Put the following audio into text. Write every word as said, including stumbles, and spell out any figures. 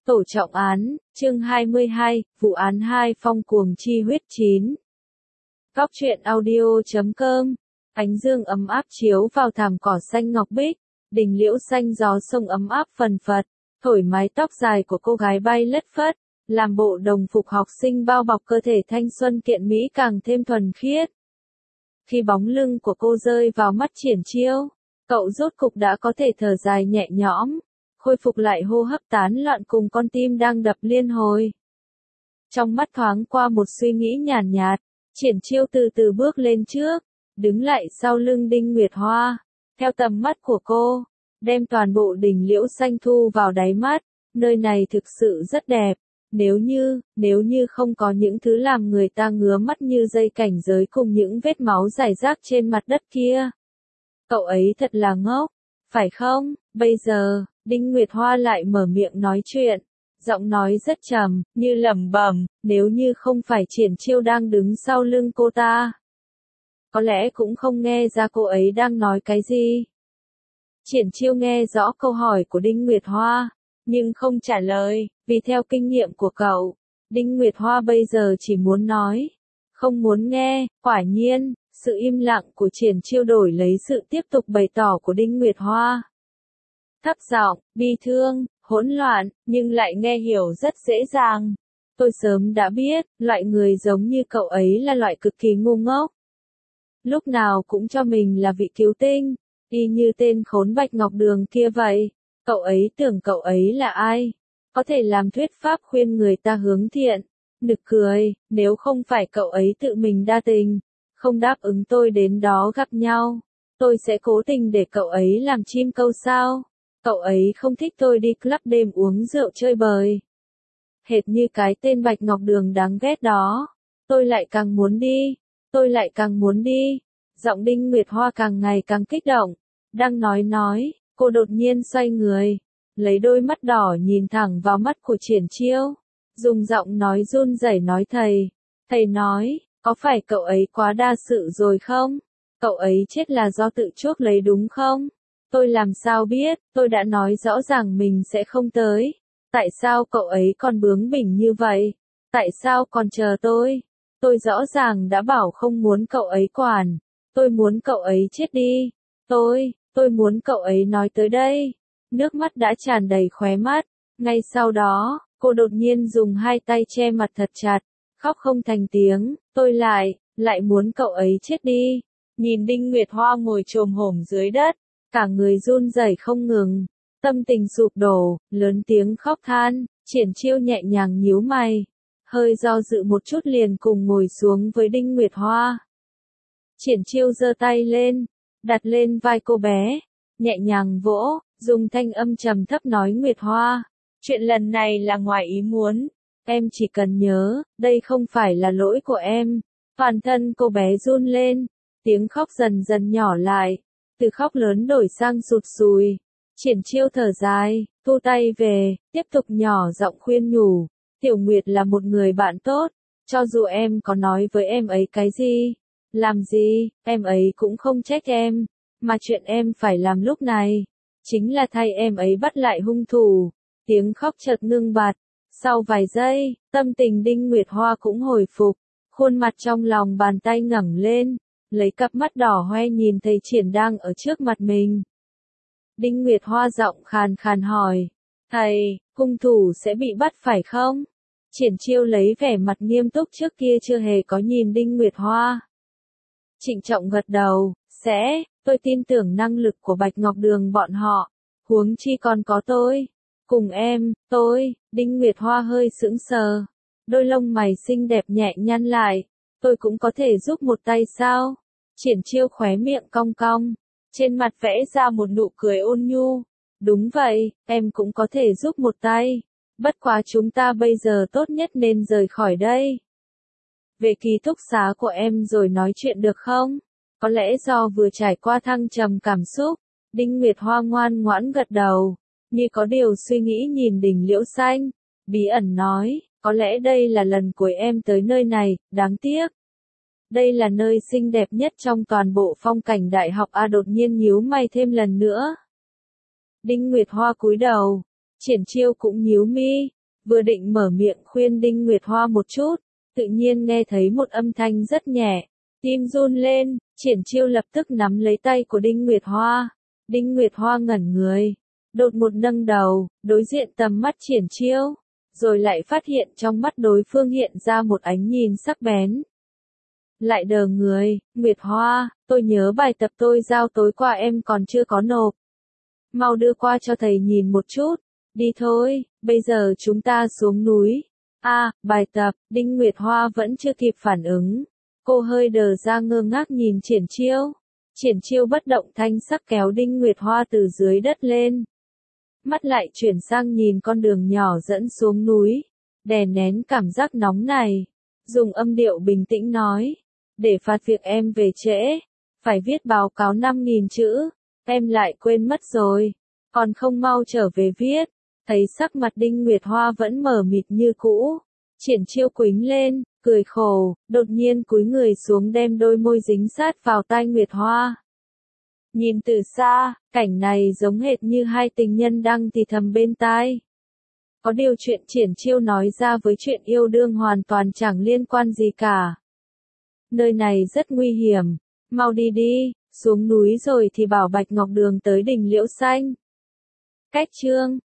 Tổ trọng án, chương hai mươi hai, vụ án hai phong cuồng chi huyết chín. Góc truyện audio chấm com, ánh dương ấm áp chiếu vào thảm cỏ xanh ngọc bích, đỉnh liễu xanh gió sông ấm áp phần phật, thổi mái tóc dài của cô gái bay lất phất, làm bộ đồng phục học sinh bao bọc cơ thể thanh xuân kiện mỹ càng thêm thuần khiết. Khi bóng lưng của cô rơi vào mắt Triển Chiêu, cậu rốt cục đã có thể thở dài nhẹ nhõm, khôi phục lại hô hấp tán loạn cùng con tim đang đập liên hồi. Trong mắt thoáng qua một suy nghĩ nhàn nhạt, Triển Chiêu từ từ bước lên trước, đứng lại sau lưng Đinh Nguyệt Hoa, theo tầm mắt của cô, đem toàn bộ đỉnh liễu xanh thu vào đáy mắt, nơi này thực sự rất đẹp, nếu như, nếu như không có những thứ làm người ta ngứa mắt như dây cảnh giới cùng những vết máu rải rác trên mặt đất kia. Cậu ấy thật là ngốc, phải không? Bây giờ, Đinh Nguyệt Hoa lại mở miệng nói chuyện, giọng nói rất trầm, như lẩm bẩm, nếu như không phải Triển Chiêu đang đứng sau lưng cô ta, có lẽ cũng không nghe ra cô ấy đang nói cái gì. Triển Chiêu nghe rõ câu hỏi của Đinh Nguyệt Hoa, nhưng không trả lời, vì theo kinh nghiệm của cậu, Đinh Nguyệt Hoa bây giờ chỉ muốn nói, không muốn nghe. Quả nhiên, sự im lặng của Triển Chiêu đổi lấy sự tiếp tục bày tỏ của Đinh Nguyệt Hoa. Thấp giọng, bi thương, hỗn loạn, nhưng lại nghe hiểu rất dễ dàng. Tôi sớm đã biết, loại người giống như cậu ấy là loại cực kỳ ngu ngốc. Lúc nào cũng cho mình là vị cứu tinh, y như tên khốn Bạch Ngọc Đường kia vậy. Cậu ấy tưởng cậu ấy là ai? Có thể làm thuyết pháp khuyên người ta hướng thiện. Nực cười, nếu không phải cậu ấy tự mình đa tình, không đáp ứng tôi đến đó gặp nhau, tôi sẽ cố tình để cậu ấy làm chim câu sao? Cậu ấy không thích tôi đi club đêm uống rượu chơi bời. Hệt như cái tên Bạch Ngọc Đường đáng ghét đó. Tôi lại càng muốn đi. Tôi lại càng muốn đi. Giọng Đinh Nguyệt Hoa càng ngày càng kích động. Đang nói nói, cô đột nhiên xoay người, lấy đôi mắt đỏ nhìn thẳng vào mắt của Triển Chiêu, dùng giọng nói run rẩy nói thầy. Thầy nói, có phải cậu ấy quá đa sự rồi không? Cậu ấy chết là do tự chuốc lấy đúng không? Tôi làm sao biết, tôi đã nói rõ ràng mình sẽ không tới. Tại sao cậu ấy còn bướng bỉnh như vậy? Tại sao còn chờ tôi? Tôi rõ ràng đã bảo không muốn cậu ấy quản. Tôi muốn cậu ấy chết đi. Tôi, tôi muốn cậu ấy nói tới đây. Nước mắt đã tràn đầy khóe mắt. Ngay sau đó, cô đột nhiên dùng hai tay che mặt thật chặt, khóc không thành tiếng. Tôi lại, lại muốn cậu ấy chết đi. Nhìn Đinh Nguyệt Hoa ngồi chồm hổm dưới đất, cả người run rẩy không ngừng, tâm tình sụp đổ, lớn tiếng khóc than. Triển Chiêu nhẹ nhàng nhíu mày, hơi do dự một chút liền cùng ngồi xuống với Đinh Nguyệt Hoa. Triển Chiêu giơ tay lên, đặt lên vai cô bé, nhẹ nhàng vỗ, dùng thanh âm trầm thấp nói Nguyệt Hoa, chuyện lần này là ngoài ý muốn, em chỉ cần nhớ, đây không phải là lỗi của em. Toàn thân cô bé run lên, tiếng khóc dần dần nhỏ lại, từ khóc lớn đổi sang sụt sùi. Triển Chiêu thở dài, thu tay về, tiếp tục nhỏ giọng khuyên nhủ, Tiểu Nguyệt là một người bạn tốt, cho dù em có nói với em ấy cái gì, làm gì, em ấy cũng không trách em, mà chuyện em phải làm lúc này, chính là thay em ấy bắt lại hung thủ. Tiếng khóc chợt ngưng bặt, sau vài giây, tâm tình Đinh Nguyệt Hoa cũng hồi phục, khuôn mặt trong lòng bàn tay ngẩng lên, lấy cặp mắt đỏ hoe nhìn thấy Triển đang ở trước mặt mình. Đinh Nguyệt Hoa giọng khàn khàn hỏi, thầy, hung thủ sẽ bị bắt phải không? Triển Chiêu lấy vẻ mặt nghiêm túc trước kia chưa hề có nhìn Đinh Nguyệt Hoa. Trịnh trọng gật đầu, sẽ, tôi tin tưởng năng lực của Bạch Ngọc Đường bọn họ, huống chi còn có tôi. Cùng em, tôi. Đinh Nguyệt Hoa hơi sững sờ, đôi lông mày xinh đẹp nhẹ nhăn lại, tôi cũng có thể giúp một tay sao? Triển Chiêu khóe miệng cong cong, trên mặt vẽ ra một nụ cười ôn nhu, đúng vậy, em cũng có thể giúp một tay, bất quá chúng ta bây giờ tốt nhất nên rời khỏi đây. Về ký túc xá của em rồi nói chuyện được không? Có lẽ do vừa trải qua thăng trầm cảm xúc, Đinh Nguyệt Hoa ngoan ngoãn gật đầu, như có điều suy nghĩ nhìn đỉnh liễu xanh, bí ẩn nói, có lẽ đây là lần cuối em tới nơi này, đáng tiếc. Đây là nơi xinh đẹp nhất trong toàn bộ phong cảnh đại học A. Đột nhiên nhíu mày thêm lần nữa. Đinh Nguyệt Hoa cúi đầu, Triển Chiêu cũng nhíu mi, Vừa định mở miệng khuyên Đinh Nguyệt Hoa một chút, tự nhiên nghe thấy một âm thanh rất nhẹ, tim run lên, Triển Chiêu lập tức nắm lấy tay của Đinh Nguyệt Hoa. Đinh Nguyệt Hoa ngẩn người, đột một nâng đầu, đối diện tầm mắt Triển Chiêu, rồi lại phát hiện trong mắt đối phương hiện ra một ánh nhìn sắc bén. Lại đờ người, Nguyệt Hoa, tôi nhớ bài tập tôi giao tối qua em còn chưa có nộp. Mau đưa qua cho thầy nhìn một chút, đi thôi, bây giờ chúng ta xuống núi. A, à, bài tập, Đinh Nguyệt Hoa vẫn chưa kịp phản ứng. Cô hơi đờ ra ngơ ngác nhìn Triển Chiêu. Triển Chiêu bất động thanh sắc kéo Đinh Nguyệt Hoa từ dưới đất lên. Mắt lại chuyển sang nhìn con đường nhỏ dẫn xuống núi. Đè nén cảm giác nóng này. Dùng âm điệu bình tĩnh nói. Để phạt việc em về trễ. Phải viết báo cáo năm nghìn chữ. Em lại quên mất rồi. Còn không mau trở về viết. Thấy sắc mặt Đinh Nguyệt Hoa vẫn mờ mịt như cũ. Triển Chiêu quĩnh lên, cười khổ, đột nhiên cúi người xuống đem đôi môi dính sát vào tai Nguyệt Hoa. Nhìn từ xa, cảnh này giống hệt như hai tình nhân đang thì thầm bên tai. Có điều chuyện Triển Chiêu nói ra với chuyện yêu đương hoàn toàn chẳng liên quan gì cả. Nơi này rất nguy hiểm, mau đi đi, xuống núi rồi thì bảo Bạch Ngọc Đường tới đỉnh Liễu Xanh. Cách chương